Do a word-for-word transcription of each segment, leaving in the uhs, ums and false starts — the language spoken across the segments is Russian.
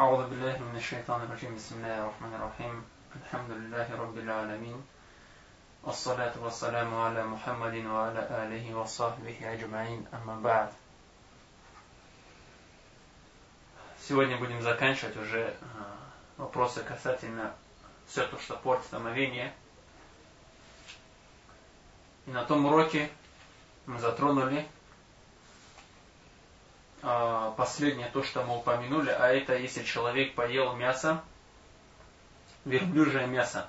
أعوذ بالله من الشيطان الرجيم بسم الله الرحمن الرحيم الحمد لله رب العالمين والصلاة والسلام على محمد وعلى آله وصحبه أجمعين أما بعد. Сегодня будем заканчивать уже вопросы касательно все то, что портит омовение. И на том уроке мы затронули последнее то, что мы упомянули, а это если человек поел мясо, верблюжье мясо,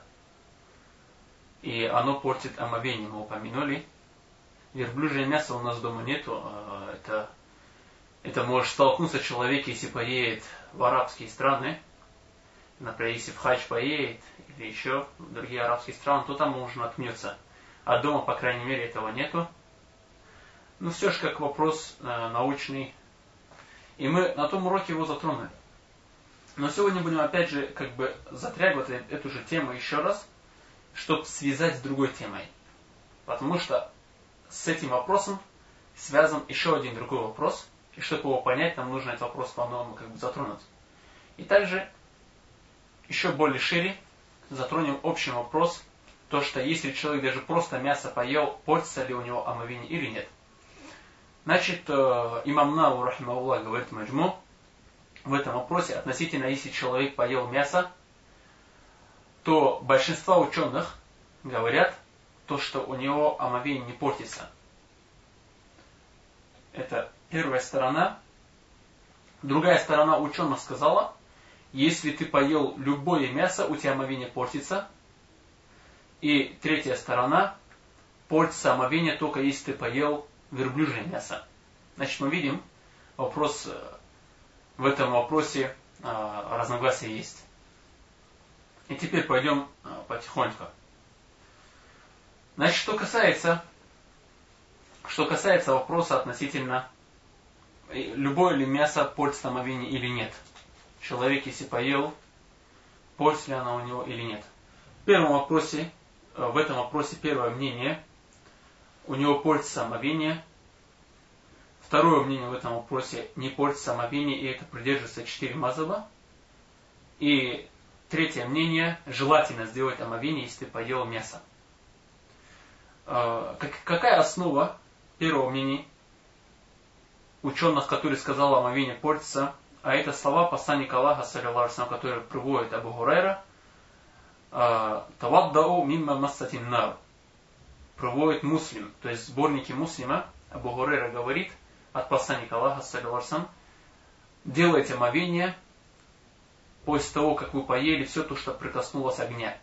и оно портит омовение, мы упомянули. Верблюжье мясо у нас дома нету, это, это может столкнуться человек, если поедет в арабские страны, например, если в хадж поедет, или еще в другие арабские страны, то там можно наткнется. А дома, по крайней мере, этого нету. Но все же как вопрос э, научный. И мы на том уроке его затронули. Но сегодня будем опять же как бы затрагивать эту же тему еще раз, чтобы связать с другой темой. Потому что с этим вопросом связан еще один другой вопрос. И чтобы его понять, нам нужно этот вопрос по-новому как бы затронуть. И также еще более шире затронем общий вопрос, то что если человек даже просто мясо поел, портится ли у него омовение или нет. Значит, имам Науи, рахимахуллах, говорит Маджму в этом вопросе относительно, если человек поел мясо, то большинство ученых говорят, то, что у него омовение не портится. Это первая сторона. Другая сторона ученых сказала, если ты поел любое мясо, у тебя омовение портится. И третья сторона, портится омовение только если ты поел верблюжье мясо. Значит, мы видим, вопрос, в этом вопросе а, разногласия есть. И теперь пойдем а, потихоньку. Значит, что касается, что касается вопроса относительно, любое ли мясо портит омовение или нет. Человек, если поел, портит ли оно у него или нет. В первом вопросе, в этом вопросе первое мнение, у него портится омовение. Второе мнение в этом вопросе, не портится омовение, и это придерживается четыре мазхаба. И третье мнение, желательно сделать омовение, если ты поел мясо. Какая основа первого мнения ученых, который сказал, омовение портится? А это слова посланника Аллаха, саллиллаху алейхи ва саллям, которые приводит Абу Хурайра. Таваддау мимма массатин нар. Приводит Муслим, то есть сборники Муслима. Абу Хурайра говорит от посланника Аллаха, саллиллаху алейхи ва саллям, делайте омовение после того, как вы поели все то, что прикоснулось огня.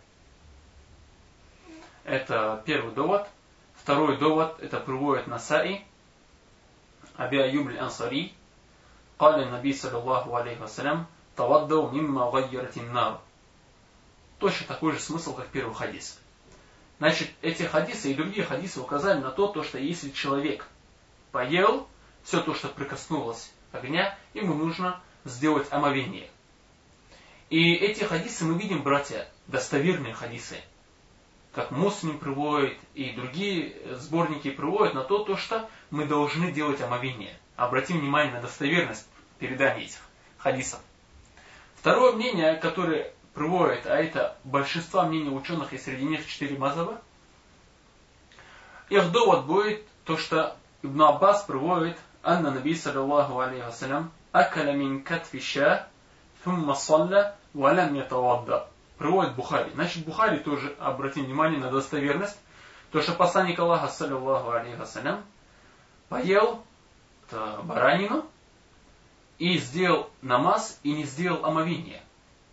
Это первый довод. Второй довод, это приводит Насаи, Аби Аюб аль-Ансари, قال النبي صلى الله عليه وسلم توضؤوا مما غيرت النار. Точно такой же смысл, как первый хадис. Значит, эти хадисы и другие хадисы указали на то, то, что если человек поел все то, что прикоснулось к огню, ему нужно сделать омовение. И эти хадисы мы видим, братья, достоверные хадисы. Как Муслим приводит и другие сборники приводят на то, то, что мы должны делать омовение. Обратим внимание на достоверность передания этих хадисов. Второе мнение, которое приводит, а это большинство мнений ученых, и среди них четыре мазхаба, их довод будет то, что Ибн Аббас приводит, «Анна наби саллаллаху алейхи ва саллям акаля мин катфи ша, фумма салля, ва лям ятавадда». Приводит Бухари. Значит, Бухари тоже, обратим внимание на достоверность, то, что посланник Аллаха, саллаллаху алейхи ва саллям, поел баранину и сделал намаз и не сделал омовение.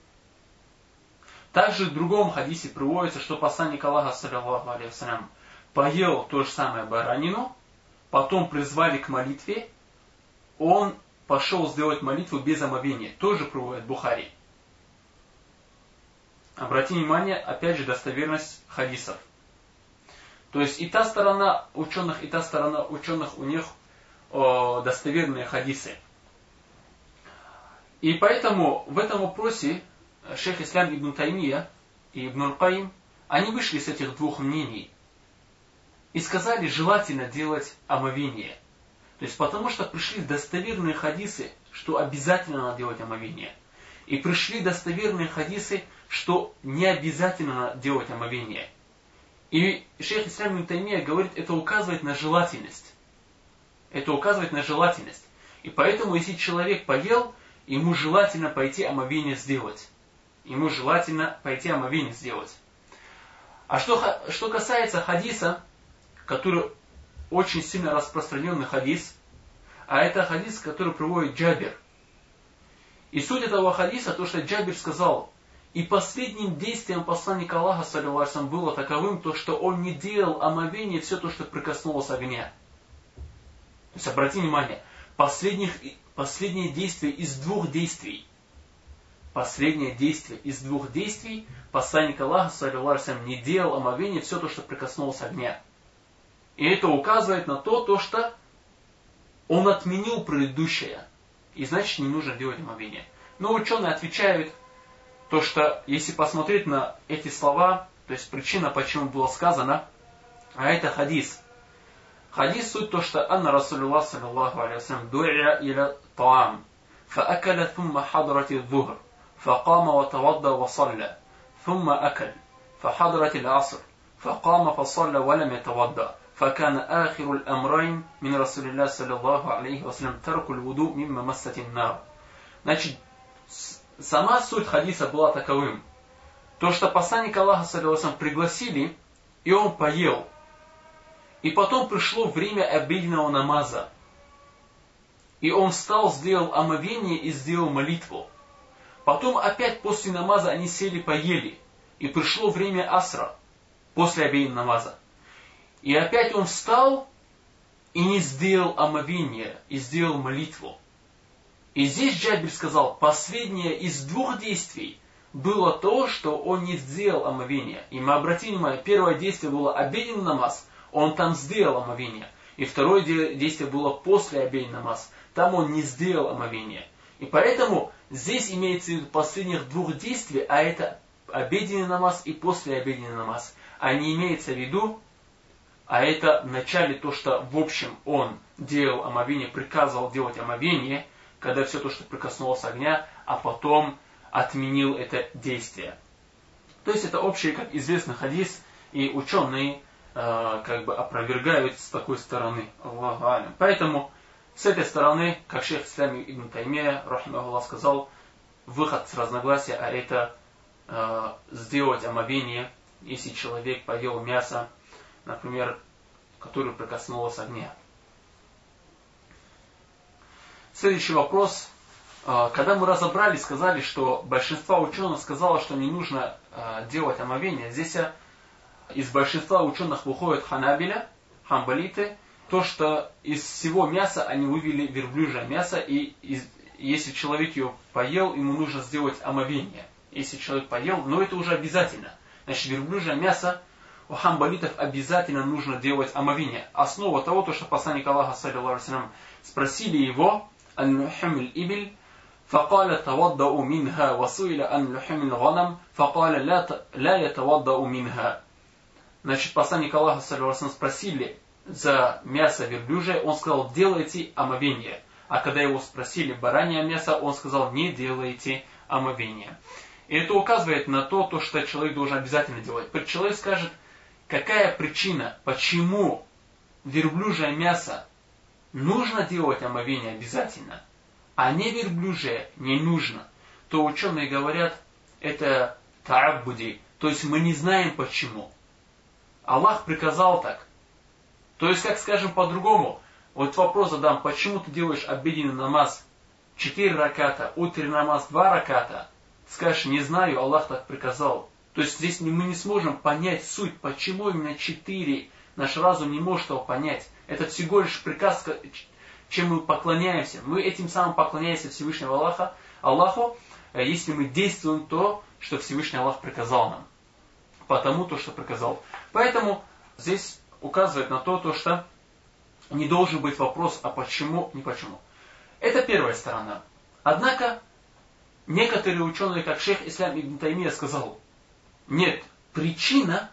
Также в другом хадисе приводится, что посланник Аллаха, саллаллаху алейхи ва саллям, поел то же самое баранину, потом призвали к молитве, он пошел сделать молитву без омовения. Тоже приводит Бухари. Обратим внимание, опять же, достоверность хадисов. То есть и та сторона ученых, и та сторона ученых, у них о, достоверные хадисы. И поэтому в этом вопросе шейх Ислам ибн Таймия и ибн Аль-Каим, они вышли с этих двух мнений и сказали, желательно делать омовение. То есть потому что пришли достоверные хадисы, что обязательно надо делать омовение. И пришли достоверные хадисы, что не обязательно делать омовение. И шейх Ислам ибн Таймия говорит, это указывает на желательность. Это указывает на желательность. И поэтому, если человек поел, ему желательно пойти омовение сделать. Ему желательно пойти омовение сделать. А что, что касается хадиса, который очень сильно распространенный хадис, а это хадис, который приводит Джабир. И суть этого хадиса, то, что Джабир сказал, и последним действием посланника Аллаха, саллиллаху алейхи ва саллям, было таковым, то, что он не делал омовение все то, что прикоснулось огня. То есть, обрати внимание, последних, последнее действие из двух действий. Последнее действие из двух действий, посланник Аллаха, саллиллаху алейхи ва саллям, не делал омовение все то, что прикоснулось огня. И это указывает на то, то, что он отменил предыдущее. И значит, не нужно делать омовение. Но ученые отвечают, то, что если посмотреть на эти слова, то есть причина, почему было сказано, а это хадис. Хадис суть то, что Анна Расулуллах саллаллаху алейхи ва саллям ду'я иля таам, фаакаля thumma хадрати dhuhr, факама ва тавадда ва салля, thumma акаль, фахадрати ал-аср, факама ва салля ва лам ятавадда. فكان آخر الأمرين من رسول الله صلى الله عليه وسلم ترك الوضوء مما مست النار. Значит, сама суть хадиса была таковым. То, что посланник Аллаха, саллиллаху алейхи ва саллям, пригласили, и он поел. И потом пришло время обеденного намаза. И он встал, сделал омовение и сделал молитву. Потом опять после намаза они сели, поели. И пришло время асра, после обеденного намаза. И опять он встал и не сделал омовение, и сделал молитву. И здесь Джабир сказал, последнее из двух действий было то, что он не сделал омовение. И мы обратим внимание, первое действие было обеденный намаз, он там сделал омовение. И второе действие было после обеденный намаз, там он не сделал омовение. И поэтому здесь имеется в виду последних двух действий, а это обеденный намаз и после обеденный намаз. А не имеется в виду, а это в начале то, что в общем он делал омовение, приказывал делать омовение, когда все то, что прикоснулось огня, а потом отменил это действие. То есть это общий, как известный хадис, и ученые э, как бы опровергают с такой стороны. Аллаху алям. Поэтому с этой стороны, как шейх Ислам ибн Таймия, рахимахуллах, сказал, выход с разногласия, а это э, сделать омовение, если человек поел мясо, например, которое прикоснулось огня. Следующий вопрос. Когда мы разобрали, сказали, что большинство ученых сказало, что не нужно делать омовение. Здесь из большинства ученых выходят ханабиля, хамбалиты, то, что из всего мяса они вывели верблюжье мясо, и из, если человек ее поел, ему нужно сделать омовение. Если человек поел, но это уже обязательно. Значит, верблюжье мясо у хамбалитов обязательно нужно делать омовение. Основа того, то, что посланник Аллаха, саллиллаху алейхи ва саллям, спросили его, «Ан-лухум иль-ибиль», فقال توضأ منها وسئل عن لحم الغنم فقال لا لا يتوضأ منها. Значит, посланник Аллаха, саллиллаху алейхи ва саллям, спросили за мясо верблюжье, он сказал, делайте омовение. А когда его спросили баранье мясо, он сказал, не делайте омовение. И это указывает на то, то, что человек должен обязательно делать. Человек скажет, какая причина, почему верблюжье мясо нужно делать омовение обязательно, а не верблюжье не нужно, то ученые говорят, это та'аббуди, то есть мы не знаем почему. Аллах приказал так. То есть, как скажем по-другому, вот вопрос задам, почему ты делаешь обеденный намаз четыре раката, утренний намаз два раката, скажешь, не знаю, Аллах так приказал. То есть здесь мы не сможем понять суть, почему именно четыре. Наш разум не может его понять. Это всего лишь приказ, чем мы поклоняемся. Мы этим самым поклоняемся Всевышнему Аллаху, Аллаху, если мы действуем то, что Всевышний Аллах приказал нам. Потому то, что приказал. Поэтому здесь указывает на то, то, что не должен быть вопрос, а почему, не почему. Это первая сторона. Однако, некоторые ученые, как шейх Ислам ибн Таймия сказал, нет, причина,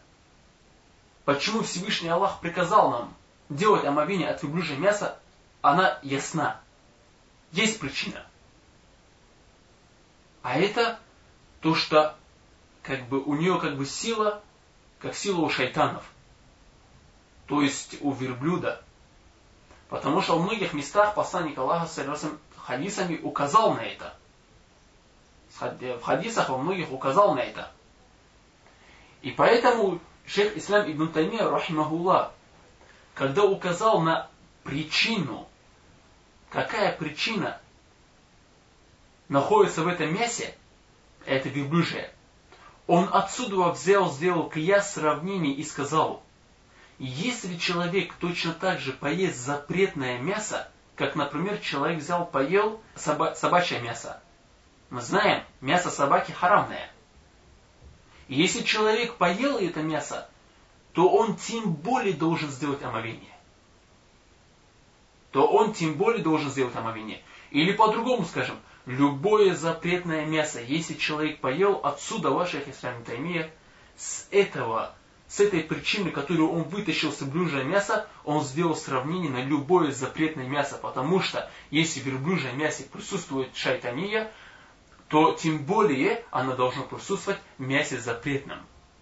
почему Всевышний Аллах приказал нам делать омовение от верблюжьего мяса, она ясна. Есть причина. А это то, что как бы у нее как бы сила, как сила у шайтанов. То есть у верблюда. Потому что в многих местах посланник Аллаха с хадисами указал на это. В хадисах во многих указал на это. И поэтому шейх Ислам ибн Таймия, рахимахуллах, когда указал на причину, какая причина находится в этом мясе, это верблюжье, он отсюда взял, сделал кияс сравнений и сказал: если человек точно так же поест запретное мясо, как, например, человек взял, поел соба- собачье мясо. Мы знаем, мясо собаки харамное. И если человек поел это мясо, то он тем более должен сделать омовение. То он тем более должен сделать омовение. Или по-другому скажем, любое запретное мясо, если человек поел, отсюда ваше Ислам Таймия, с этого, с этой причины, которую он вытащил с верблюжьего мяса, он сделал сравнение на любое запретное мясо. Потому что если в верблюжьем мясе присутствует шайтания, то тем более оно должно присутствовать в мясе запретном.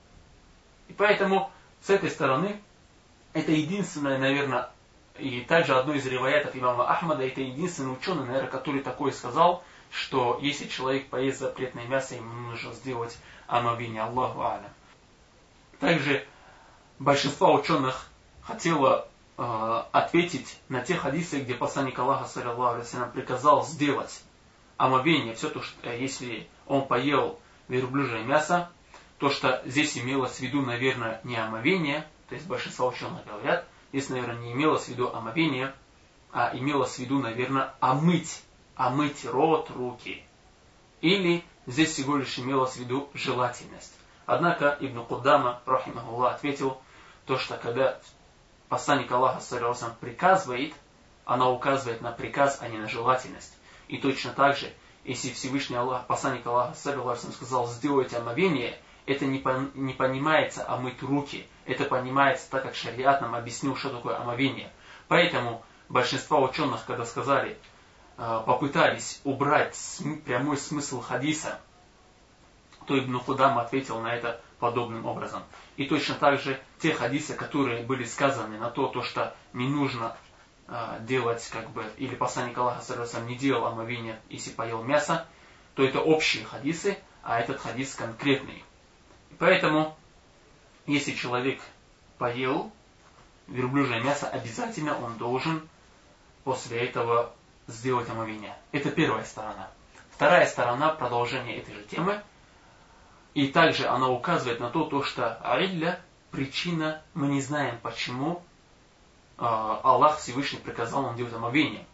И поэтому с этой стороны это единственное, наверное, и также одно из риваятов имама Ахмада, это единственный ученый, наверное, который такое сказал, что если человек поест запретное мясо, ему нужно сделать омовение. Аллаху алям. Также большинство ученых хотело э, ответить на те хадисы, где посланник Аллаха саллаллаху алейхи ва саллям приказал сделать омовение, все то, что если он поел верблюжье мясо, то, что здесь имелось в виду, наверное, не омовение, то есть большинство ученых говорят, здесь, наверное, не имелось в виду омовение, а имелось в виду, наверное, омыть, омыть рот, руки. Или здесь всего лишь имелось в виду желательность. Однако Ибн Кудама, рахимахуллах, ответил, то, что когда посланник Аллаха саллаллаху алейхи ва саллям приказывает, она указывает на приказ, а не на желательность. И точно так же, если Всевышний Аллах, посланник Аллаха саллаллаху алейхи ва саллям сказал: сделайте омовение, это не, по, не понимается омыть руки, это понимается так, как шариат нам объяснил, что такое омовение. Поэтому большинство ученых, когда сказали, попытались убрать прямой смысл хадиса, то Ибн Кудама ответил на это подобным образом. И точно так же те хадисы, которые были сказаны на то, то что не нужно э, делать, как бы, или посланник Аллаха саллаллаху алейхи ва саллям не делал омовение, если поел мясо, то это общие хадисы, а этот хадис конкретный. И поэтому, если человек поел верблюжье мясо, обязательно он должен после этого сделать омовение. Это первая сторона. Вторая сторона продолжения этой же темы. И также она указывает на то, то что алля, причина, мы не знаем, почему э, Аллах Всевышний приказал нам делать омовение.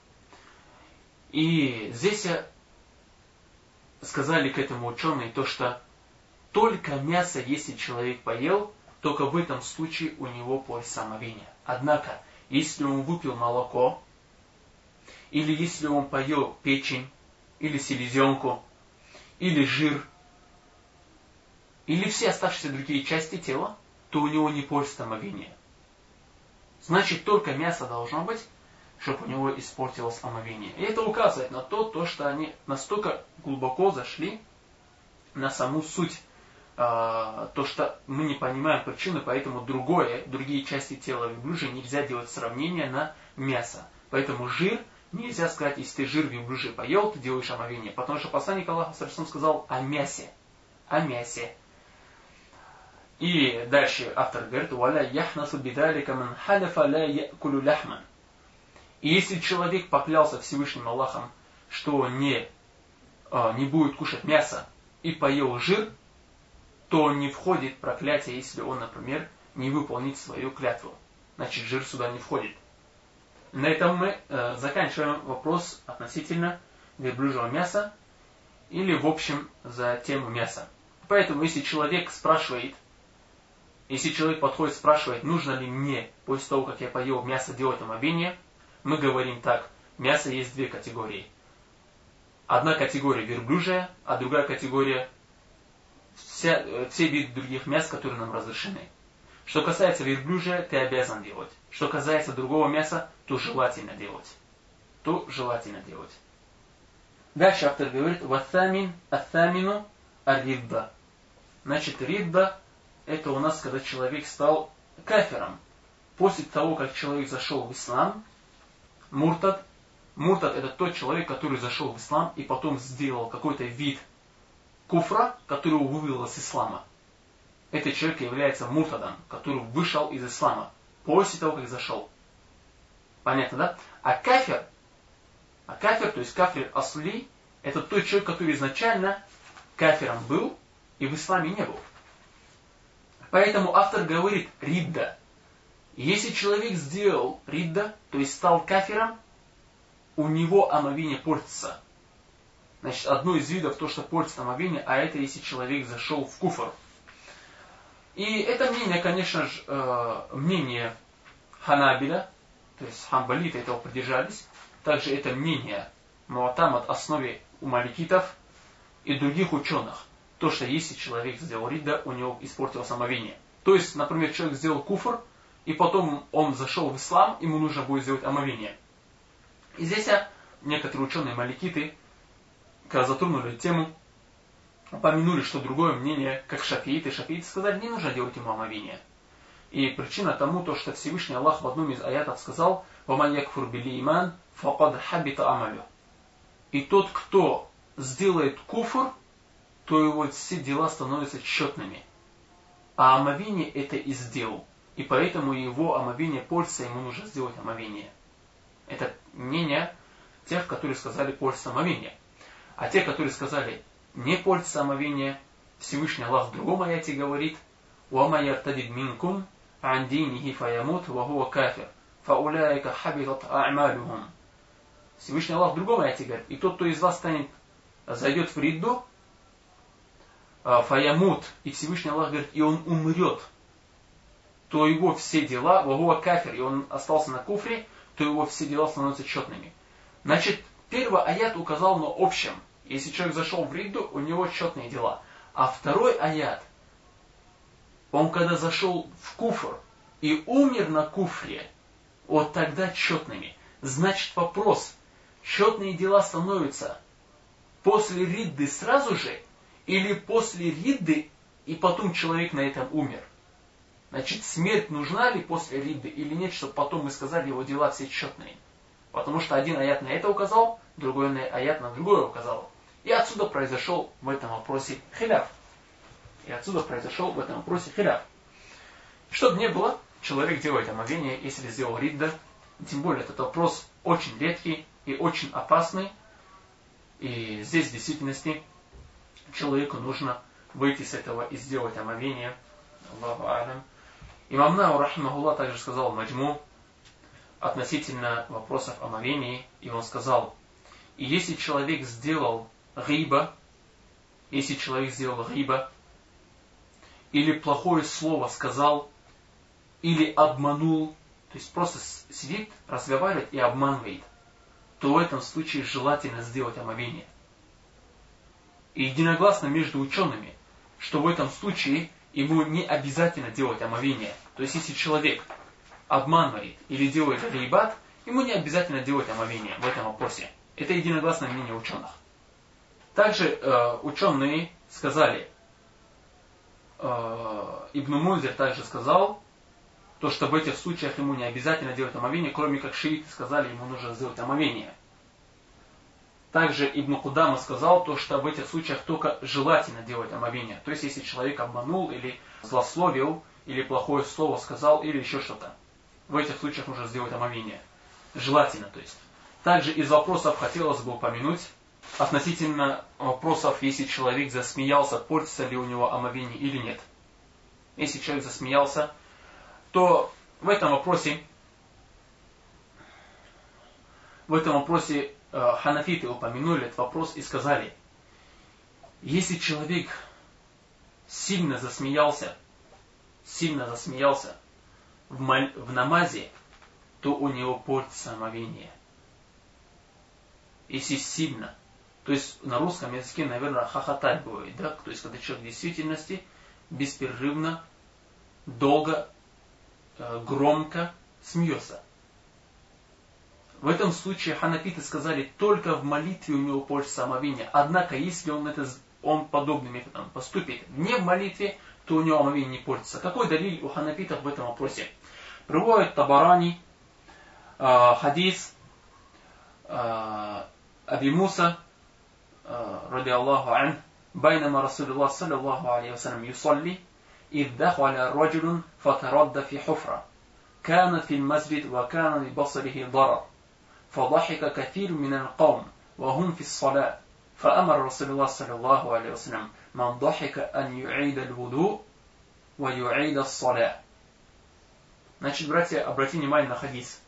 И здесь сказали к этому ученые то, что только мясо, если человек поел, только в этом случае у него польза омовения. Однако, если он выпил молоко, или если он поел печень, или селезенку, или жир, или все оставшиеся другие части тела, то у него не пользуется омовение. Значит, только мясо должно быть, чтобы у него испортилось омовение. И это указывает на то, то что они настолько глубоко зашли на саму суть, э, то, что мы не понимаем причины, поэтому другое, другие части тела верблюжья нельзя делать сравнение на мясо. Поэтому жир, нельзя сказать, если ты жир верблюжий поел, ты делаешь омовение. Потому что посланник Аллаха саллаллаху алейхи ва саллям сказал о мясе. О мясе. И дальше автор говорит: «Валя яхнасу бидалика ман халяфа ля якулю ляхман». И если человек поклялся Всевышним Аллахом, что не, не будет кушать мясо и поел жир, то не входит проклятие, если он, например, не выполнит свою клятву. Значит, жир сюда не входит. На этом мы э, заканчиваем вопрос относительно верблюжьего мяса или в общем за тему мяса. Поэтому, если человек спрашивает, Если человек подходит и спрашивает, нужно ли мне после того, как я поел мясо, делать омовение, мы говорим так: мясо есть две категории. Одна категория верблюжья, а другая категория вся, все виды других мяс, которые нам разрешены. Что касается верблюжья, ты обязан делать. Что касается другого мяса, то желательно делать. То желательно делать. Дальше автор говорит, вассамин, ассамину, аридда. Значит, ридда, это у нас, когда человек стал кафиром. После того, как человек зашел в ислам, муртад, муртад это тот человек, который зашел в ислам и потом сделал какой-то вид куфра, который его вывел из ислама. Этот человек является муртадом, который вышел из ислама после того, как зашел. Понятно, да? А кафир, а кафир, то есть кафир асли, это тот человек, который изначально кафиром был и в исламе не был. Поэтому автор говорит ридда. Если человек сделал ридда, то есть стал кафиром, у него омовение портится. Значит, одно из видов то, что портится омовение, а это если человек зашел в куфр. И это мнение, конечно же, э, мнение ханабиля, то есть хамбалиты этого придержались. Также это мнение муатамад основе у маликитов и других ученых. То, что если человек сделал ридда, у него испортилось омовение. То есть, например, человек сделал куфр, и потом он зашел в ислам, ему нужно будет сделать омовение. И здесь некоторые ученые маликиты, когда затронули тему, упомянули, что другое мнение, как шафииты, шафииты сказали, не нужно делать ему омовение. И причина тому, то, что Всевышний Аллах в одном из аятов сказал, «Ваман якфур били иман, факад хабита амалю». И тот, кто сделает куфр, то его все дела становятся четными. А омовение это и сделал. И поэтому его омовение портится, ему нужно сделать омовение. Это мнение тех, которые сказали портится омовение. А те, которые сказали не портится омовение, Всевышний Аллах в другом аяте говорит, «Уама яртадид минкум ан динихи фаямут ва хуа кафир, фауляйка хабитат а'малюхум». Всевышний Аллах в другом аяте говорит, и тот, кто из вас станет, зайдет в ридду, фаямут, и Всевышний Аллах говорит, и он умрет, то его все дела, ва хуа кафир, и он остался на куфре, то его все дела становятся четными. Значит, первый аят указал на общем. Если человек зашел в ридду, у него четные дела. А второй аят, он когда зашел в куфр и умер на куфре, вот тогда четными. Значит, вопрос, четные дела становятся после ридды сразу же, или после ридды, и потом человек на этом умер? Значит, смерть нужна ли после ридды или нет, чтобы потом мы сказали, его дела все четные? Потому что один аят на это указал, другой аят на другое указал. И отсюда произошел в этом вопросе хиляф. И отсюда произошел в этом вопросе хиляф. Что бы ни было, человек делает омовение, если сделал ридда. Тем более этот вопрос очень редкий и очень опасный. И здесь в действительности человеку нужно выйти с этого и сделать омовение. Аллаху алям. Имам Науи рахимахуллах также сказал маджму относительно вопросов омовения. И он сказал, и если человек сделал гиба, если человек сделал гиба, или плохое слово сказал, или обманул, то есть просто сидит, разговаривает и обманывает, то в этом случае желательно сделать омовение. И единогласно между учеными, что в этом случае ему не обязательно делать омовение. То есть если человек обманывает или делает гибат, ему не обязательно делать омовение в этом вопросе. Это единогласное мнение ученых. Также э, ученые сказали, э, Ибн Мунзир также сказал, то, что в этих случаях ему не обязательно делать омовение, кроме как шииты сказали, ему нужно сделать омовение. Также Ибн Кудама сказал, то, что в этих случаях только желательно делать омовение. То есть, если человек обманул или злословил, или плохое слово сказал, или еще что-то. В этих случаях нужно сделать омовение. Желательно, то есть. Также из вопросов хотелось бы упомянуть, относительно вопросов, если человек засмеялся, портится ли у него омовение или нет. Если человек засмеялся, то в этом вопросе, в этом вопросе э, ханафиты упомянули этот вопрос и сказали, если человек сильно засмеялся, сильно засмеялся в, маль, в намазе, то у него портится омовение. Если сильно. То есть на русском языке, наверное, хохотать будет, да? То есть когда человек в действительности беспрерывно, долго, э, громко смеется. В этом случае ханафиты сказали, только в молитве у него пользуется омовение. Однако, если он, это, он подобным методом поступит не в молитве, то у него омовение не пользуется. Какой далиль у ханафитов в этом вопросе? Приводит Табарани э, хадис э, Аби Муса э, ради Аллаху ан байнама Расулуллах саллаллаху алейхи вассалям юсалли إذ دخل رجل فترد في حفرة كانت في المسجد وكان لبصره ضرر فضحك كثير من القوم وهم في الصلاة فأمر رسول الله صلى الله عليه وسلم من ضحك أن يعيد الوضوء ويعيد الصلاة. Значит, братья, обратите внимание на хадис.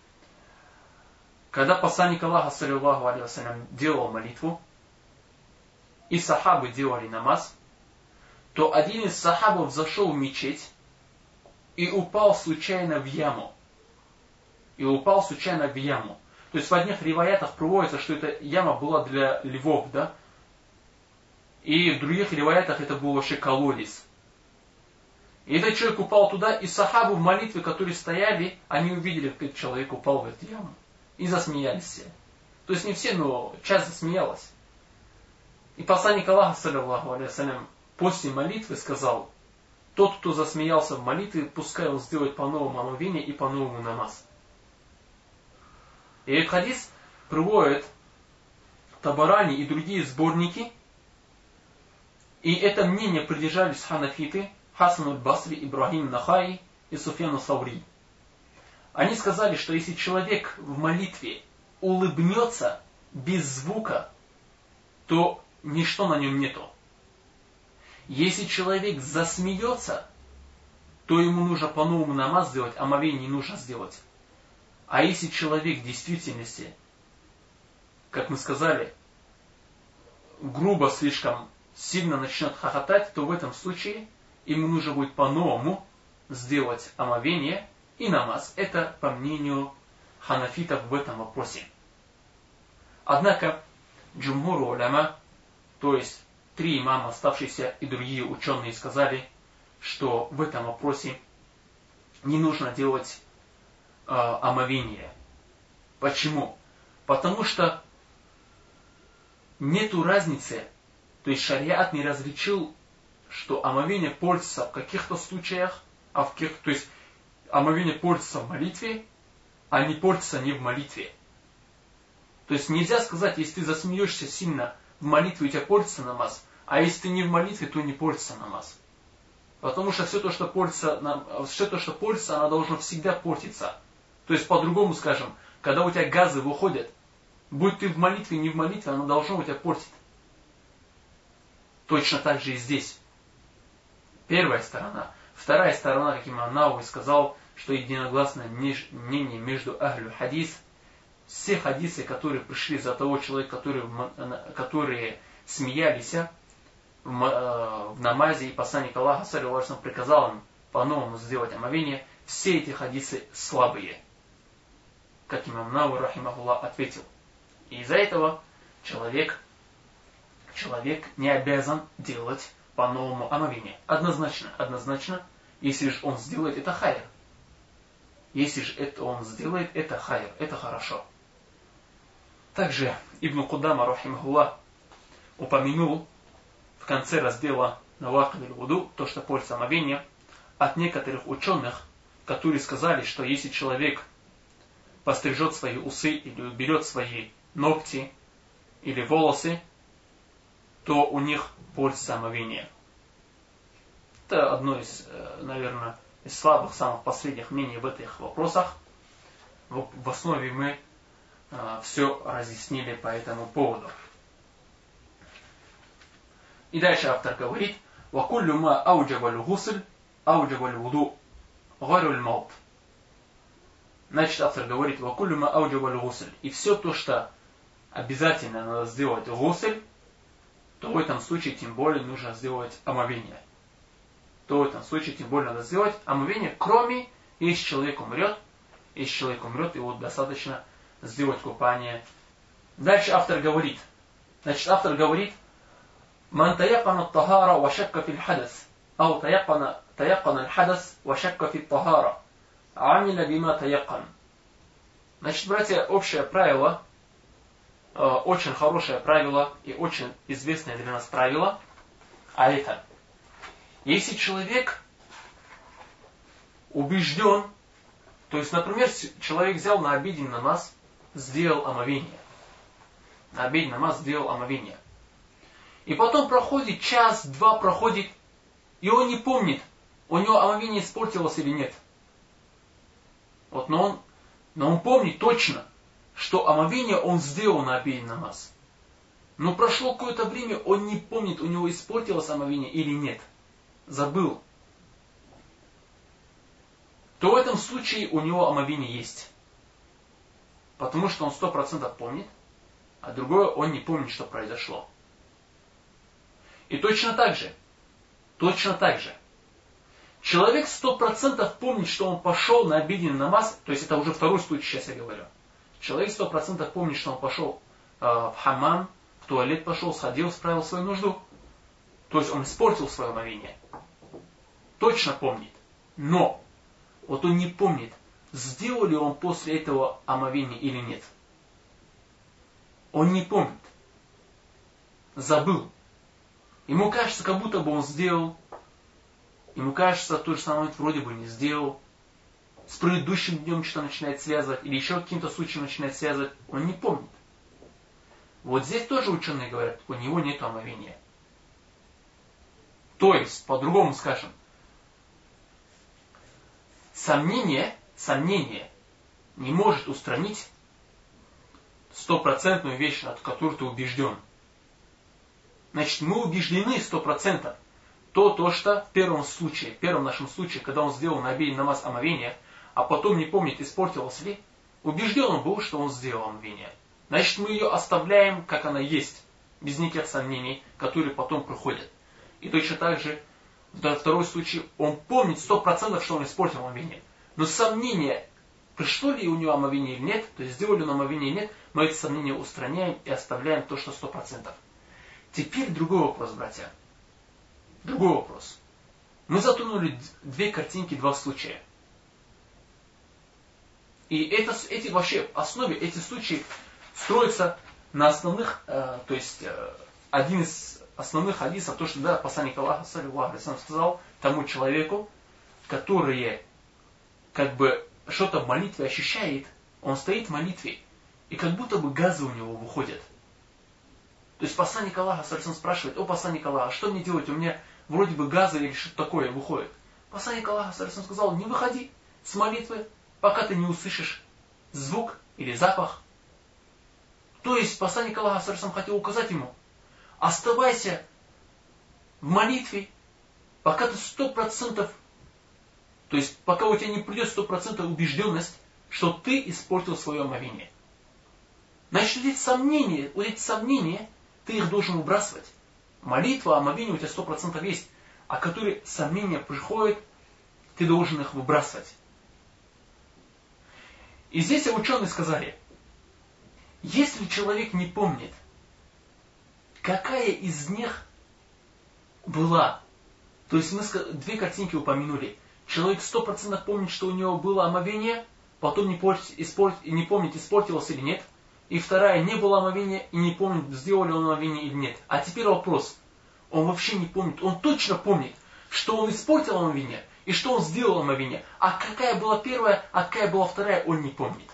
Когда посланник Аллаха, саллиллаху алейхи вассалям, делал молитву, и сахабы делали намаз, то один из сахабов зашел в мечеть и упал случайно в яму. И упал случайно в яму. То есть в одних риваятах приводится, что эта яма была для львов, да? И в других риваятах это был вообще колодец. И этот человек упал туда, и сахабы в молитве, которые стояли, они увидели, как этот человек упал в эту яму. И засмеялись все. То есть не все, но часть засмеялась. И посланник Аллаха, саллиллаху алейхи вассалям, после молитвы сказал, тот, кто засмеялся в молитве, пускай он сделает по-новому омовение и по-новому намаз. И этот хадис приводит Табарани и другие сборники, и это мнение придержались ханафиты, Хасан аль-Басри, Ибрахим Нахаи и Суфьян Саури. Они сказали, что если человек в молитве улыбнется без звука, то ничто на нем нету. Если человек засмеется, то ему нужно по-новому намаз сделать, омовение не нужно сделать. А если человек в действительности, как мы сказали, грубо слишком сильно начнет хохотать, то в этом случае ему нужно будет по-новому сделать омовение и намаз. Это по мнению ханафитов в этом вопросе. Однако джумхур уляма, то есть три имама, оставшиеся и другие ученые, сказали, что в этом вопросе не нужно делать э, омовение. Почему? Потому что нету разницы, то есть шариат не различил, что омовение пользуется в каких-то случаях, а в каких, то есть омовение пользуется в молитве, а не пользуется не в молитве. То есть нельзя сказать, если ты засмеешься сильно в молитве, у тебя пользуется намаз, а если ты не в молитве, то не пользуется намаз. Потому что все то, что пользуется, все то, что пользуется, оно должно всегда портиться. То есть по-другому скажем, когда у тебя газы выходят, будь ты в молитве, не в молитве, оно должно у тебя портить. Точно так же и здесь. Первая сторона. Вторая сторона, как имам Науи сказал, что единогласное мнение между ахлю хадис, все хадисы, которые пришли за того человека, которые, которые смеялись в, в намазе, и посланник Аллаха, саллиллаху алейхи вассалям, приказал им по-новому сделать омовение, все эти хадисы слабые. Как имам Науи, рахимахуллах, ответил. И из-за этого человек, человек не обязан делать по-новому омовение. Однозначно, однозначно, если же он сделает, это хайр. Если же это он сделает, это хайр, это хорошо. Также Ибн Кудама, рахимахуллах, упомянул в конце раздела Навакид аль-Вуду, то, что пользуется омовением, от некоторых ученых, которые сказали, что если человек пострижет свои усы или уберет свои ногти или волосы, то у них пользуется омовение. Это одно из, наверное, из слабых, самых последних мнений в этих вопросах. В, в основе мы э, все разъяснили по этому поводу. И дальше автор говорит: وَكُلُّ مَا أَوْجَبَ الْغُسْلِ أَوْجَبَ الْوُضُوء غَيْرُ الْمَوْتِ. Значит, автор говорит: وَكُلُّ مَا أَوْجَبَ الْغُسْلِ. И все то, что обязательно надо сделать гусль, то в этом случае тем более нужно сделать омовение. То в этом случае тем более надо сделать омовение, кроме если человек умрет, если человек умрет, его достаточно сделать купание. Дальше автор говорит, значит, автор говорит: «Ман таяқана ат-тахара ва шакка фил хадас, ау таяқана таяқана аль-хадас ва шакка фит тахара, амиля бима таяқан». Значит, братья, общее правило, э, очень хорошее правило и очень известное для нас правило, а это, если человек убежден, то есть, например, человек взял на обеденный намаз, сделал омовение. На обеденный намаз сделал омовение. И потом проходит час, два проходит, и он не помнит, у него омовение испортилось или нет. Вот, но он, но он помнит точно, что омовение он сделал на обеденный намаз. Но прошло какое-то время, он не помнит, у него испортилось омовение или нет. Забыл. То в этом случае у него омовение есть. Потому что он сто процентов помнит, а другое он не помнит, что произошло. И точно так же, точно так же, человек сто процентов помнит, что он пошел на обеденный намаз, то есть это уже второй случай, сейчас я говорю. Человек сто процентов помнит, что он пошел э, в хаммам, в туалет пошел, сходил, справил свою нужду. То есть он испортил свое омовение. Точно помнит. Но вот он не помнит, сделал ли он после этого омовение или нет. Он не помнит. Забыл. Ему кажется, как будто бы он сделал. Ему кажется, в тот же самый момент вроде бы не сделал. С предыдущим днем что-то начинает связывать. Или еще каким-то случаем начинает связывать. Он не помнит. Вот здесь тоже ученые говорят, у него нет омовения. То есть, по-другому скажем, сомнение, сомнение не может устранить стопроцентную вещь, от которой ты убежден. Значит, мы убеждены сто процентов. То, то, что в первом случае, в первом нашем случае, когда он сделал на обеденный намаз омовение, а потом не помнит, испортилось ли, убежден он был, что он сделал омовение. Значит, мы ее оставляем, как она есть, без никаких сомнений, которые потом приходят. И точно так же, второй случай, он помнит сто процентов, что он испортил омовение. Но сомнение, пришло ли у него омовение или нет, то есть сделали он омовение или нет, мы эти сомнения устраняем и оставляем то, что сто процентов. Теперь другой вопрос, братья. Другой вопрос. Мы затронули две картинки, два случая. И это, эти вообще в основе, эти случаи строятся на основных, э, то есть э, один из основных хадисов, то, что да, посланник Аллаха, саллиллаху алейхи ва саллям, сказал тому человеку, который как бы что-то в молитве ощущает, он стоит в молитве, и как будто бы газы у него выходят. То есть посланник Аллаха, саллиллаху алейхи ва саллям, спрашивает: о посланник Аллаха, что мне делать? У меня вроде бы газы или что-то такое выходит. Посланник Аллаха, саллиллаху алейхи ва саллям, сказал: не выходи с молитвы, пока ты не услышишь звук или запах. То есть посланник Аллаха, саллиллаху алейхи ва саллям, хотел указать ему: оставайся в молитве, пока ты сто процентов, то есть пока у тебя не придет сто процентов убежденность, что ты испортил свое омовение. Значит, вот эти сомнения, вот эти сомнения, ты их должен выбрасывать. Молитва, омовение у тебя сто процентов есть, а которые сомнения приходят, ты должен их выбрасывать. И здесь ученые сказали, если человек не помнит, какая из них была, то есть мы две картинки упомянули, человек сто процентов помнит, что у него было омовение, потом не, портит, испорт, не помнит, испортилось или нет, и вторая, не было омовения и не помнит, сделали он омовение или нет. А теперь вопрос, он вообще не помнит, он точно помнит, что он испортил омовение и что он сделал омовение, а какая была первая, а какая была вторая, он не помнит.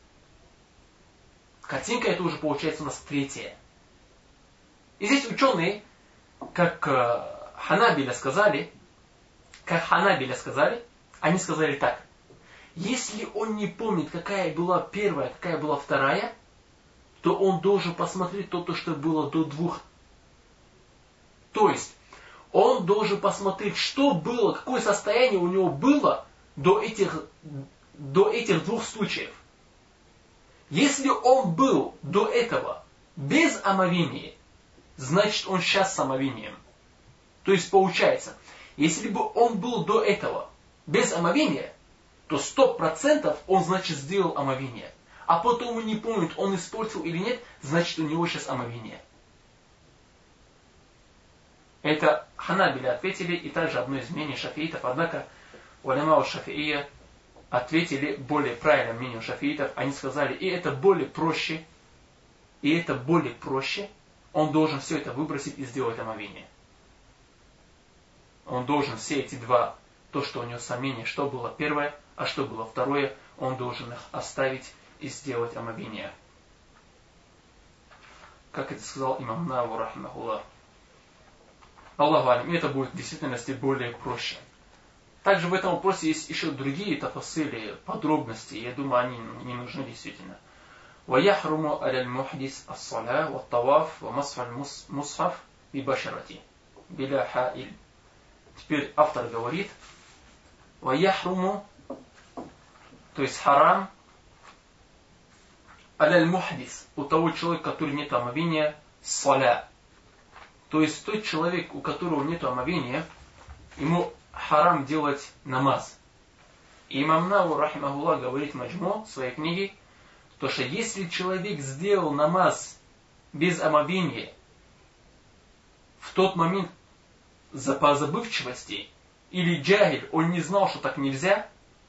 Картинка это уже получается у нас третья. И здесь ученые, как э, Ханабиля сказали, как Ханабиля сказали, они сказали так: если он не помнит, какая была первая, какая была вторая, то он должен посмотреть то, то, что было до двух. То есть, он должен посмотреть, что было, какое состояние у него было до этих, до этих двух случаев. Если он был до этого без омовения, значит он сейчас с омовением. То есть получается, если бы он был до этого без омовения, то сто процентов он, значит, сделал омовение. А потом он не помнит, он испортил или нет, значит у него сейчас омовение. Это Ханабили ответили, и также одно из мнений шафиитов. Однако уляма у шафиия ответили более правильным мнением шафиитов. Они сказали, и это более проще, и это более проще, он должен все это выбросить и сделать омовение. Он должен все эти два, то, что у него сомнение, что было первое, а что было второе, он должен их оставить и сделать омовение. Как это сказал имам Наву, рахимахуллах. Аллаху алим, это будет в действительности более проще. Также в этом вопросе есть еще другие тафасили, подробности, я думаю, они не нужны действительно. وَيَحْرُمُ عَلَى الْمُحْدِثِ الصَّلَاةُ وَالطَّوَافُ وَمَسْحُ الْمُصْحَفِ بِبَشَرَةٍ بِلَا حَائِلٍ. Теперь автор говорит, وَيَحْرُمُ, то есть харам, عَلَى الْمُحْدِثِ, у того человека, который нет омовения, саля. То есть тот человек, у которого нет омовения, ему харам делать намаз. И имам Наву, рахимахуллах, говорит в Маджму, в своей книге, то что если человек сделал намаз без омовения в тот момент за по забывчивости или джахиль, он не знал, что так нельзя,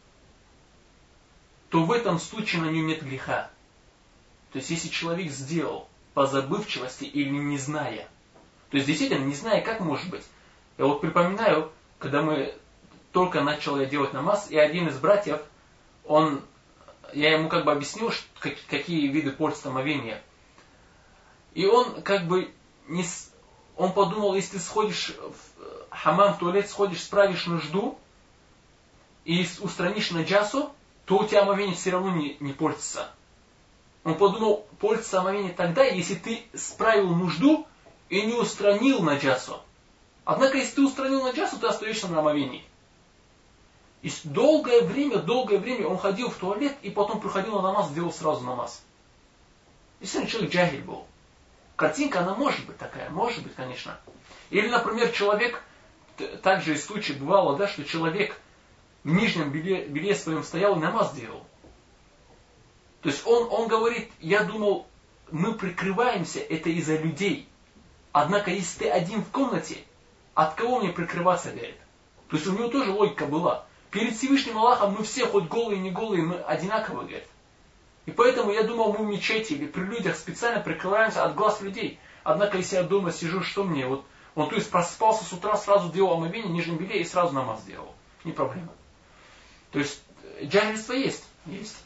то в этом случае на нем нет греха. То есть если человек сделал по забывчивости или не зная, то есть действительно не зная, как может быть. Я вот припоминаю, когда мы только начал я делать намаз, и один из братьев, он, я ему как бы объяснил, что, как, какие виды пользуются омовения. И он как бы не, он подумал, если ты сходишь в хамам, в туалет, сходишь, справишь нужду и устранишь наджасу, то у тебя омовение все равно не, не пользуется. Он подумал, пользуется омовение тогда, если ты справил нужду и не устранил наджасу. Однако, если ты устранил наджасу, ты остаешься на омовении. И долгое время, долгое время он ходил в туалет и потом приходил на намаз, делал сразу намаз. Если человек джахиль был. Картинка, она может быть такая, может быть, конечно. Или, например, человек, также из случая бывало, да, что человек в нижнем белье, белье своем стоял и намаз делал. То есть он, он говорит, я думал, мы прикрываемся, это из-за людей. Однако, если ты один в комнате, от кого мне прикрываться, говорит? То есть у него тоже логика была. Перед Всевышним Аллахом мы все, хоть голые, не голые, мы одинаковые, говорит. И поэтому я думал, мы в мечети или при людях специально прикрываемся от глаз людей. Однако, если я дома сижу, что мне? Вот он, то есть, просыпался с утра, сразу делал омовение, нижнем белье и сразу намаз делал. Не проблема. То есть, джахильство есть. Есть.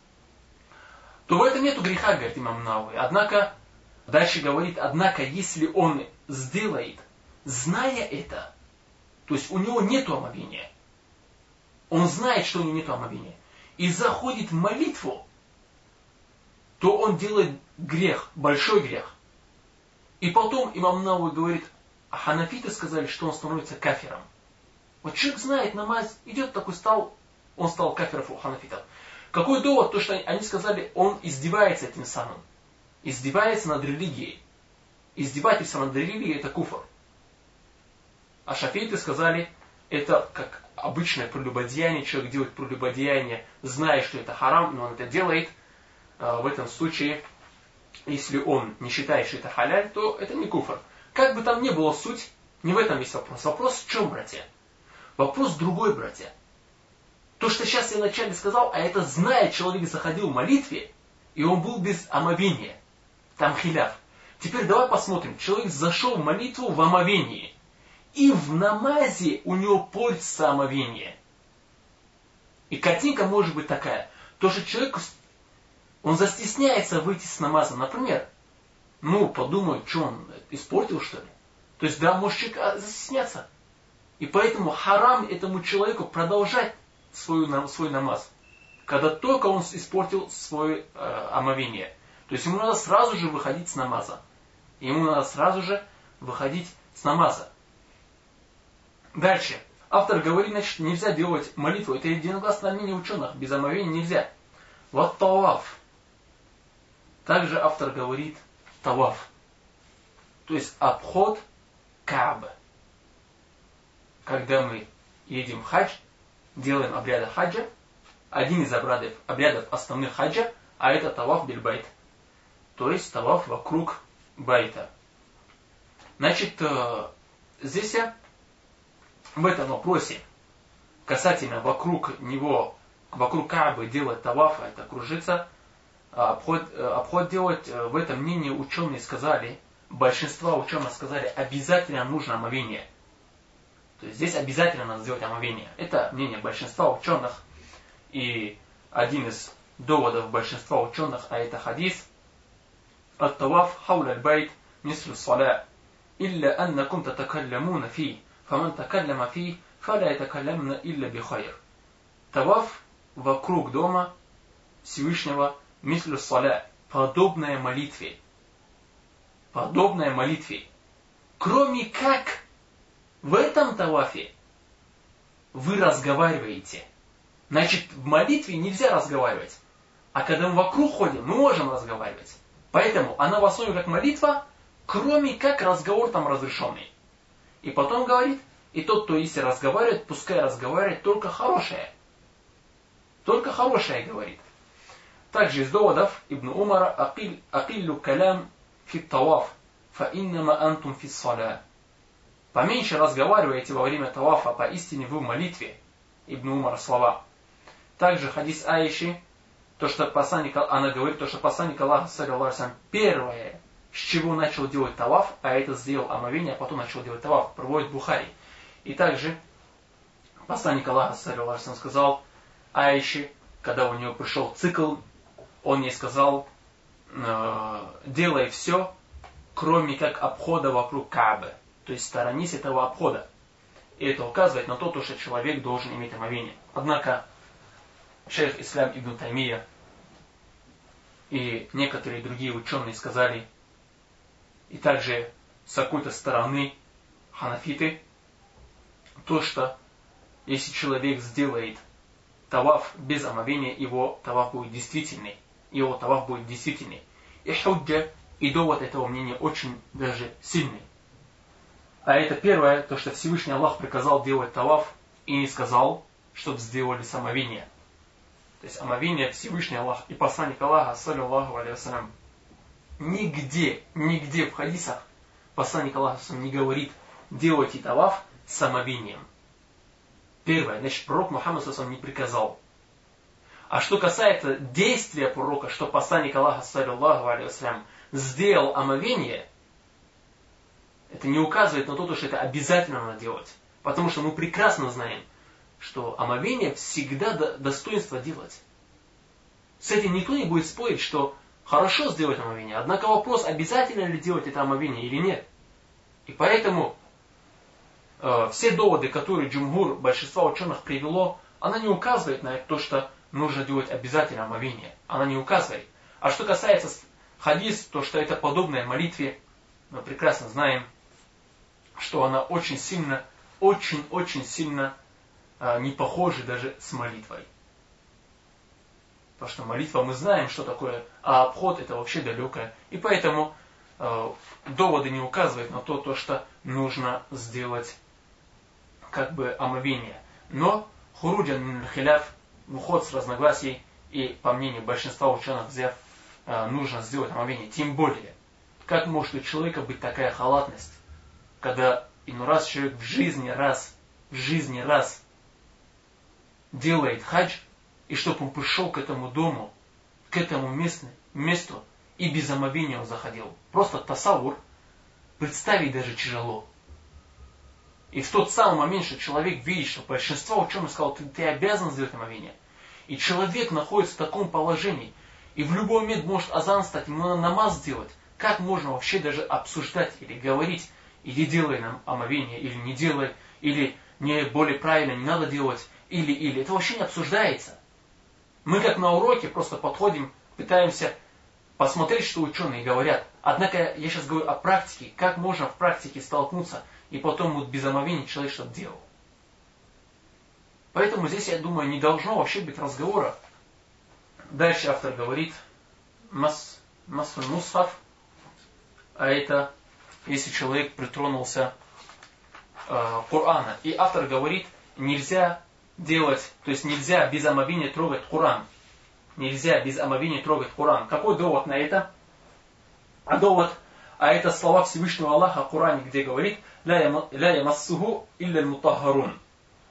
То в этом нету греха, говорит имам Навави. Однако, дальше говорит, однако, если он сделает, зная это, то есть у него нету омовения, он знает, что у него нету омовения, и заходит в молитву, то он делает грех, большой грех. И потом имам Навави говорит, а ханафиты сказали, что он становится кафиром. Вот человек знает намаз, идет такой, стал, он стал кафиром у ханафитов. Какой довод? То, что они сказали, он издевается этим самым. Издевается над религией. Издевательство над религией это куфр. А шафииты сказали, это как обычное прелюбодеяние, человек делает прелюбодеяние, зная, что это харам, но он это делает. В этом случае, если он не считает, что это халяль, то это не куфр. Как бы там ни было суть, не в этом есть вопрос. Вопрос в чем, братья? Вопрос другой, братья. То, что сейчас я вначале сказал, а это зная, человек заходил в молитве, и он был без омовения. Там хиляф. Теперь давай посмотрим. Человек зашел в молитву в омовении. И в намазе у него пользуется омовение. И картинка может быть такая. То, что человек, он застесняется выйти с намаза. Например, ну, подумает, что он испортил, что ли? То есть, да, может человек застесняться. И поэтому харам этому человеку продолжать свой, свой намаз. Когда только он испортил свое э, омовение. То есть, ему надо сразу же выходить с намаза. Ему надо сразу же выходить с намаза. Дальше. Автор говорит, значит, нельзя делать молитву. Это единогласное мнение ученых. Без омовения нельзя. Вот таваф. Также автор говорит таваф. То есть обход Каабы. Когда мы едем в хадж, делаем обряды хаджа, один из обрядов, обрядов основных хаджа, а это таваф биль-байт. То есть таваф вокруг байта. Значит, здесь в этом вопросе, касательно вокруг него вокруг Каабы делать таваф, это кружиться, обход, обход делать, в этом мнении ученые сказали, большинство ученых сказали, обязательно нужно омовение. То есть здесь обязательно надо сделать омовение. Это мнение большинства ученых. И один из доводов большинства ученых, а это хадис, «Ат-таваф хауля аль-байт мислю саля, илля аннакум татакаллямуна фи, фаман такалляма фи, фаля ятакаллямна илля бихайр». Таваф вокруг дома Всевышнего мислю саля, подобная молитве. Подобная молитве. Кроме как в этом тавафе вы разговариваете. Значит, в молитве нельзя разговаривать. А когда мы вокруг ходим, мы можем разговаривать. Поэтому она в основе как молитва, кроме как разговор там разрешенный. И потом говорит, и тот, кто если разговаривает, пускай разговаривает только хорошее. Только хорошее говорит. Также из доводов Ибн Умара «Акиллю калям фит таваф, фа иннама антум фит саля». Поменьше разговаривайте во время тавафа, поистине вы в молитве. Ибн Умар слова. Также хадис Аиши, то, что посланник, она говорит, то, что посланник Аллаха, саллиллаху алейхи ва саллям, первое, с чего начал делать таваф, а это сделал омовение, а потом начал делать таваф, проводит Бухари. И также посланник Аллаха, саллиллаху алейхи ва саллям, сказал Аиши, когда у нее пришел цикл, он ей сказал, делай все, кроме как обхода вокруг Каабы. То есть сторонись этого обхода. И это указывает на то, что человек должен иметь омовение. Однако шейх Ислам ибн Таймия и некоторые другие ученые сказали, и также с какой-то стороны ханафиты, то, что если человек сделает таваф без омовения, его таваф будет действительный. Его таваф будет действительный. И худжа, и довод этого мнения очень даже сильный. А это первое, то, что Всевышний Аллах приказал делать таваф и не сказал, чтобы сделали омовение. То есть омовение Всевышний Аллах и посланник Аллаха, саллиллаху алейхи ва саллям, нигде, нигде в хадисах посланник Аллаха не говорит, делайте таваф с омовением. Первое, значит, пророк Мухаммад не приказал. А что касается действия пророка, что посланник Аллаха, саллиллаху алейхи ва саллям, сделал омовение, это не указывает на то, что это обязательно надо делать. Потому что мы прекрасно знаем, что омовение всегда достоинство делать. С этим никто не будет спорить, что хорошо сделать омовение. Однако вопрос, обязательно ли делать это омовение или нет. И поэтому э, все доводы, которые джумгур, большинство ученых привело, она не указывает на то, что нужно делать обязательно омовение. Она не указывает. А что касается хадис, то что это подобное молитве, мы прекрасно знаем, что она очень сильно, очень-очень сильно э, не похожа даже с молитвой. Потому что молитва мы знаем, что такое, а обход это вообще далекое. И поэтому э, доводы не указывают на то, то, что нужно сделать как бы омовение. Но хуруджан мин хиляф, уход с разногласий, и по мнению большинства ученых взяв, э, нужно сделать омовение. Тем более, как может у человека быть такая халатность, когда иной раз человек в жизни раз, в жизни раз делает хадж, и чтобы он пришел к этому дому, к этому месту, месту, и без омовения он заходил. Просто тасаввур представить даже тяжело. И в тот самый момент, что человек видит, что большинство ученых сказал, ты, ты обязан сделать омовение. И человек находится в таком положении, и в любой момент может азан стать, ему надо намаз сделать. Как можно вообще даже обсуждать или говорить, или делай нам омовение, или не делай, или не более правильно не надо делать, или, или. Это вообще не обсуждается. Мы как на уроке просто подходим, пытаемся посмотреть, что ученые говорят. Однако я сейчас говорю о практике, как можно в практике столкнуться, и потом вот без омовения человек что-то делал. Поэтому здесь, я думаю, не должно вообще быть разговора. Дальше автор говорит, мас, масфуль мусхаф, а это если человек притронулся э, Корана. И автор говорит, нельзя делать, то есть нельзя без омовения трогать Коран. Нельзя без омовения трогать Коран. Какой довод на это? А довод, а это слова Всевышнего Аллаха в Коране, где говорит, ля ямассуху илля мутахарун.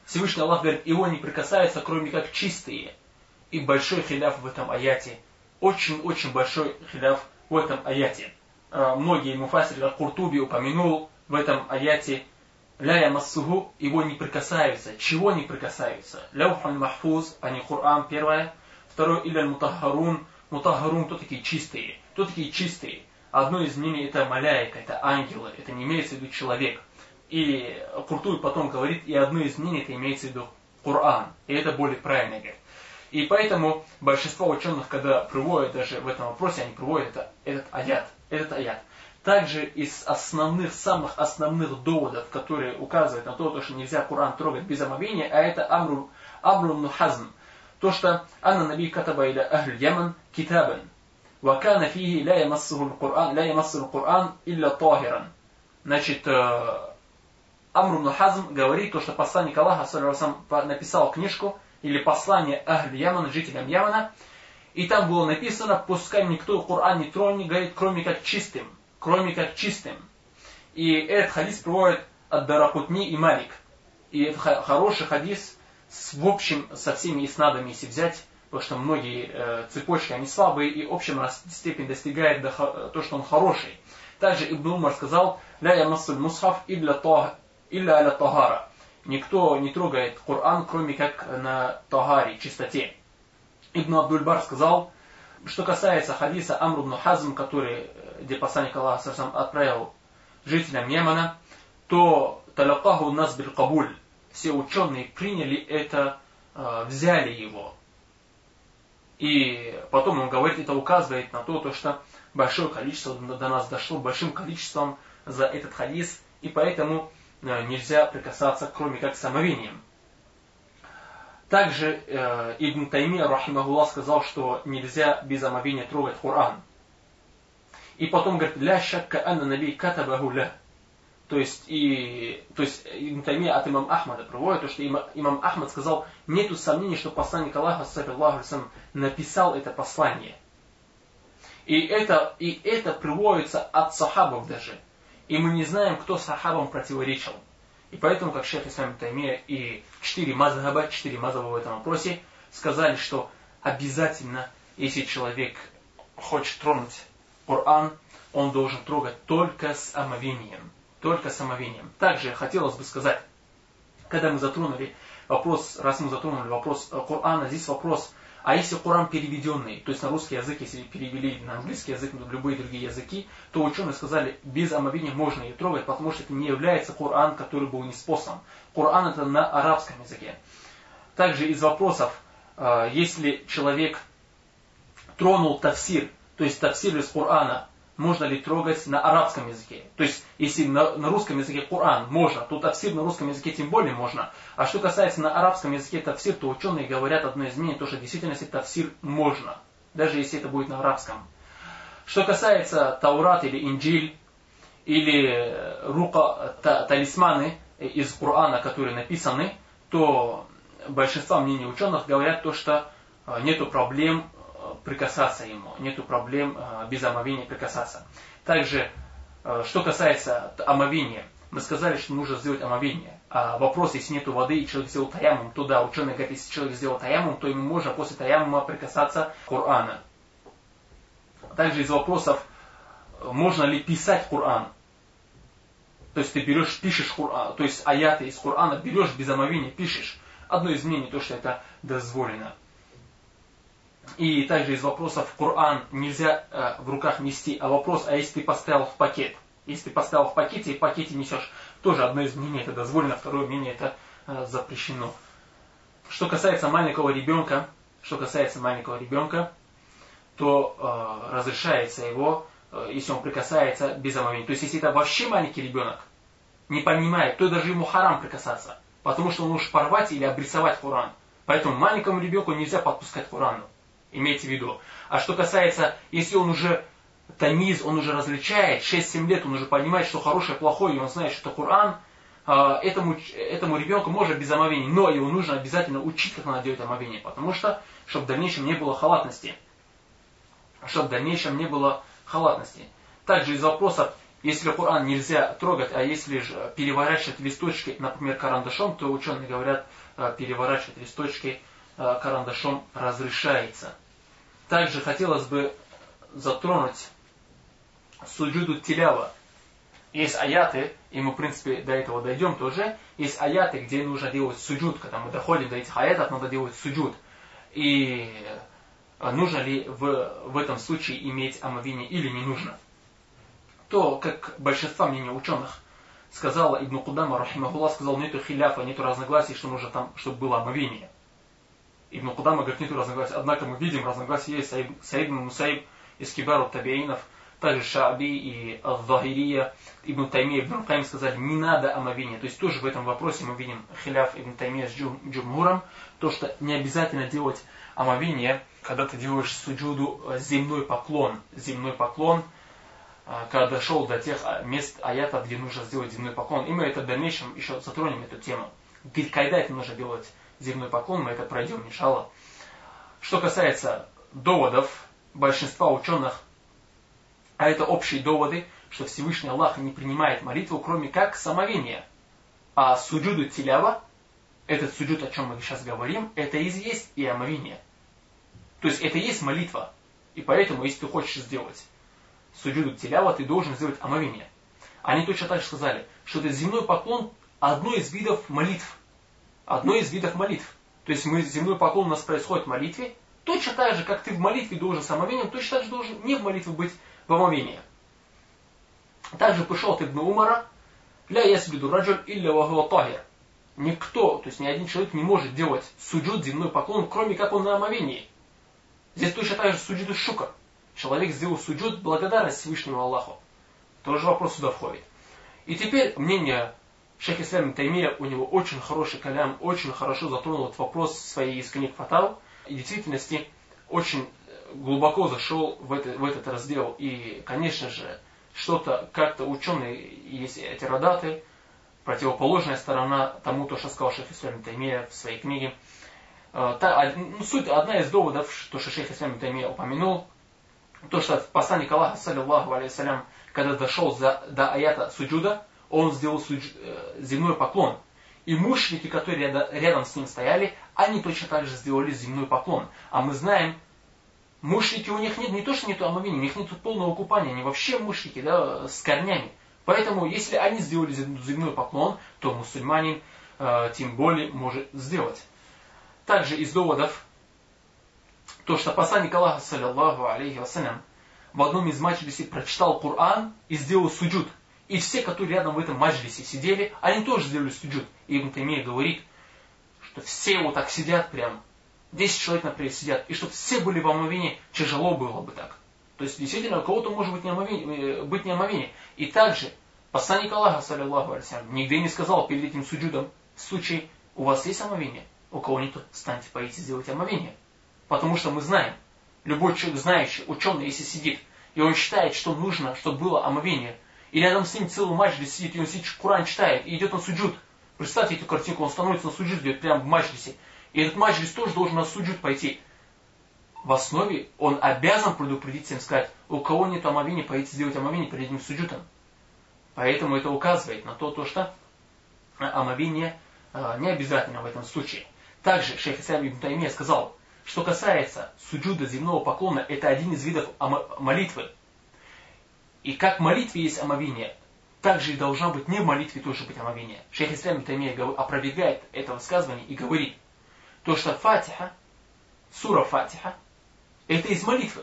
Всевышний Аллах говорит, его не прикасаются, кроме как чистые. И большой хиляф в этом аяте. Очень-очень большой хиляф в этом аяте. Многие муфассиры, как Куртуби упомянул в этом аяте, ля ямассуху, его не прикасаются. Чего не прикасаются? Лаухун махфуз, а не Коран, первое. Второе, илля мутахарун. Мутахарун, кто такие чистые? Кто такие чистые? Одно из мнений это маляйка, это ангелы, это не имеется в виду человек. И Куртуби потом говорит, и одно из мнений это имеется в виду Коран. И это более правильно говорит. И поэтому большинство ученых, когда приводят даже в этом вопросе, они приводят это, этот аят. Этот аят. Также из основных, самых основных доводов, которые указывают на то, что нельзя Коран трогать без омовения, а это Амру, Амру ибн Хазм. То, что Анна Наби катаба иля Ахль Яман китабан. Вакана фихи ля ямассуху Коран, ля ямассуху Коран илля тахиран. Значит, Амру ибн Хазм говорит, то, что посланник Аллаха написал книжку, или послание Ахль Яман, жителям Ямана, и там было написано, пускай никто Коран не тронет, говорит, кроме как чистым. Кроме как чистым. И этот хадис приводит от Даракутни и Малик. И это хороший хадис, с, в общем, со всеми иснадами, если взять, потому что многие э, цепочки, они слабые, и общем степень достигает до, то, что он хороший. Также Ибн Умар сказал, «Ля ямассуль мусхаф илля аля тахара». Никто не трогает Коран, кроме как на тагаре, чистоте. Ибн Абдуль-Бар сказал, что касается хадиса Амру ибн Хазм, который, где посланник Аллаха сам отправил жителям Йемена, то талякаху нас биль кабуль. Все ученые приняли это, взяли его. И потом он говорит, это указывает на то, что большое количество до нас дошло большим количеством за этот хадис, и поэтому нельзя прикасаться, кроме как с омовением. Также э, Ибн Таймия, рахимахуллах, сказал, что нельзя без омовения трогать Коран. И потом говорит, ля шакка анна наби катабаху ля. То есть, и, то есть Ибн Таймия от имам Ахмада приводит, то, что имам, имам Ахмад сказал, нету сомнений, что посланник Аллаха, саллаллаху алейхи ва саллям, написал это послание. И это, и это приводится от сахабов даже. И мы не знаем, кто сахабам противоречил. И поэтому, как шейх Ислам ибн Таймия и четыре мазхаба, четыре мазхаба в этом вопросе, сказали, что обязательно, если человек хочет тронуть Коран, он должен трогать только с омовением. Только с омовением. Также хотелось бы сказать, когда мы затронули вопрос, раз мы затронули вопрос Корана, здесь вопрос, а если Коран переведенный, то есть на русский язык, если перевели на английский язык, на любые другие языки, то ученые сказали, без омовения можно ее трогать, потому что это не является Коран, который был неспослан. Коран это на арабском языке. Также из вопросов, если человек тронул тафсир, то есть тафсир из Корана, можно ли трогать на арабском языке? То есть, если на, на русском языке Коран можно, то тафсир на русском языке тем более можно. А что касается на арабском языке тафсир, то ученые говорят одно из мнений, то что в действительности тафсир можно, даже если это будет на арабском. Что касается Таурат или Инджиль, или рука, та, талисманы из Корана, которые написаны, то большинство мнений ученых говорят то, что нету проблем прикасаться ему, нету проблем без омовения прикасаться. Также, что касается омовения, мы сказали, что нужно сделать омовение. А вопрос, если нету воды и человек сделал таяммум, то да, ученые говорят, если человек сделал таяммум, то ему можно после таяммума прикасаться к Корану. Также из вопросов, можно ли писать Коран. То есть ты берешь, пишешь Коран, то есть аяты из Корана берешь без омовения, пишешь. Одно из мнений, то, что это дозволено. И также из вопросов Коран нельзя э, в руках нести, а вопрос, а если ты поставил в пакет? Если ты поставил в пакете и в пакете несешь, тоже одно из мнений это дозволено, второе мнение это э, запрещено. Что касается маленького ребенка, что касается маленького ребенка, то э, разрешается его, э, если он прикасается без омовения. То есть если это вообще маленький ребенок, не понимает, то даже ему харам прикасаться, потому что он может порвать или обрисовать Коран. Поэтому маленькому ребенку нельзя подпускать к Корану. Имейте в виду. А что касается, если он уже тамиз, он уже различает, шесть-семь лет, он уже понимает, что хорошее, плохое, и он знает, что это Коран, этому, этому ребенку можно без омовения, но его нужно обязательно учить, как надо делать омовение, потому что, чтобы в дальнейшем не было халатности. Чтобы в дальнейшем не было халатности. Также из вопросов, если Коран нельзя трогать, а если же переворачивать листочки, например, карандашом, то ученые говорят, переворачивать листочки карандашом разрешается. Также хотелось бы затронуть суджуду тилява. Есть аяты, и мы, в принципе, до этого дойдем тоже. Есть аяты, где нужно делать суджуд. Когда мы доходим до этих аятов, надо делать суджуд. И нужно ли в, в этом случае иметь омовение или не нужно. То, как большинство мнений ученых сказала Ибн Кудама, рахимахуллах, сказал, нету хиляфа, нету разногласий, что нужно там, чтобы было омовение. Ибн Кудама говорит, нету разногласий. Однако мы видим, разногласия есть. Саид ибн Мусаиб из кибару табиинов, также Шааби и Аль-Захирия, Ибн Таймия, Ибн Каим сказали, не надо омовения. То есть тоже в этом вопросе мы видим хиляф Ибн Таймия с Джумхуром, то, что не обязательно делать омовение, когда ты делаешь суджуду земной поклон. Земной поклон, когда дошел до тех мест аятов, где нужно сделать земной поклон. И мы это в дальнейшем еще затронем эту тему. Когда это нужно делать земной поклон, мы это пройдем, иншаллах. Что касается доводов большинства ученых, а это общие доводы, что Всевышний Аллах не принимает молитву, кроме как с омовения. А суджуду тилява, этот суджуд, о чем мы сейчас говорим, это и есть и омовение. То есть это и есть молитва. И поэтому, если ты хочешь сделать суджуду тилява, ты должен сделать омовение. Они точно так же сказали, что это земной поклон одно из видов молитв. Одно из видов молитв. То есть мы, земной поклон у нас происходит в молитве, точно так же, как ты в молитве должен с омовением, точно так же должен не в молитве быть в омовении. Также пришел от Ибн Умара, ля ясджуду раджуль илля ва хуа тахир. Никто, то есть ни один человек не может делать суджуд, земной поклон, кроме как он на омовении. Здесь точно так же суджуду шукр. Человек сделал суджуд, благодарность Всевышнему Аллаху. Тоже вопрос сюда входит. И теперь мнение шейх ислам ибн Таймия, у него очень хороший калям, очень хорошо затронул этот вопрос в своей из книг Фатав. И в действительности очень глубоко зашел в, это, в этот раздел. И, конечно же, что-то как-то ученые, есть эти радаты, противоположная сторона тому, то, что сказал шейх ислам ибн Таймия в своей книге. Та, ну, суть, одна из доводов, то, что шейх ислам ибн Таймия упомянул, то, что посланник Аллаха, саллиллаху алейхиссалям, когда дошел за, до аята суджуда, он сделал судж, э, земной поклон. И мушрики, которые рядом, рядом с ним стояли, они точно так же сделали земной поклон. А мы знаем, мушрики у них нет, не то что нету омовения, у них нет полного купания, они вообще мушрики, да, с корнями. Поэтому, если они сделали земной поклон, то мусульманин э, тем более может сделать. Также из доводов, то, что посланник Аллаха, саллиллаху алейхи вассалям, в одном из маджлисей прочитал Коран и сделал суджуд. И все, которые рядом в этом маджлисе сидели, они тоже сделали суджуд. И Ибн Таймия говорит, что все вот так сидят прям, десять человек, например, сидят, и чтобы все были в омовении, тяжело было бы так. То есть, действительно, у кого-то может быть не омовение. Быть не омовение. И также, посланник Аллаха, саллиллаху алейхи, нигде не сказал перед этим суджудом, в случае, у вас есть омовение, у кого нет, встаньте, пойдите сделать омовение. Потому что мы знаем, любой человек, знающий, ученый, если сидит, и он считает, что нужно, чтобы было омовение, и рядом с ним целый маджлис сидит, и он сидит, Коран читает, и идет на суджуд. Представьте эту картинку, он становится на суджуд, идет прямо в маджлисе. И этот маджлис тоже должен на суджуд пойти. В основе он обязан предупредить всем, сказать, у кого нет омовения, пойдите сделать омовение перед этим суджудом. Поэтому это указывает на то, то что омовение э, не обязательно в этом случае. Также шейх ислам ибн Таймия сказал, что касается суджуда, земного поклона, это один из видов молитвы. И как в молитве есть омовение, так же и должна быть не в молитве тоже быть омовение. Шейх ислам ибн Таймия опровергает это высказывание и говорит, то что Фатиха, сура Фатиха, это из молитвы.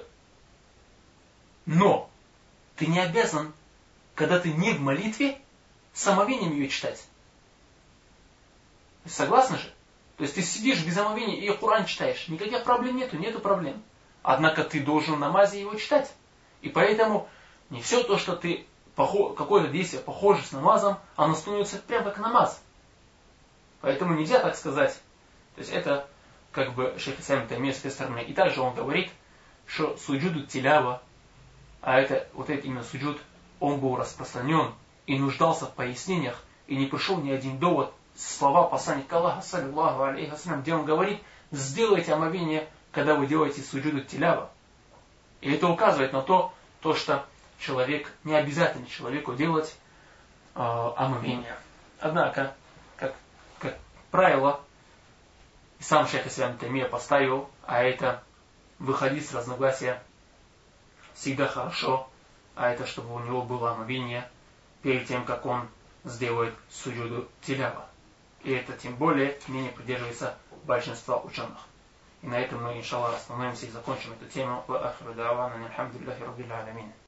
Но ты не обязан, когда ты не в молитве, с омовением ее читать. Согласны же? То есть ты сидишь без омовения и Коран читаешь. Никаких проблем нету, нету проблем. Однако ты должен в намазе его читать. И поэтому не все то, что ты какое-то действие похоже с намазом, оно становится прямо как намаз. Поэтому нельзя так сказать. То есть это как бы шейх ислам Таймия с этой стороны. И также он говорит, что суджуду тилява, а это вот этот именно суджуд, он был распространен и нуждался в пояснениях, и не пришел ни один довод, слова посланника Аллаха, саллиллаху алейхи вассалям, где он говорит, сделайте омовение, когда вы делаете суджуду тилява. И это указывает на то, то что человек, не обязательно человеку делать э, омовение. Однако, как, как правило, сам шейх Ислам Таймия поставил, а это выходить с разногласия всегда хорошо, а это чтобы у него было омовение перед тем, как он сделает суджуду тилява. И это тем более мнение придерживается большинства ученых. И на этом мы, иншаллах, остановимся и закончим эту тему. Ва ахру да'вана алхамдулиллахи раббил аламин.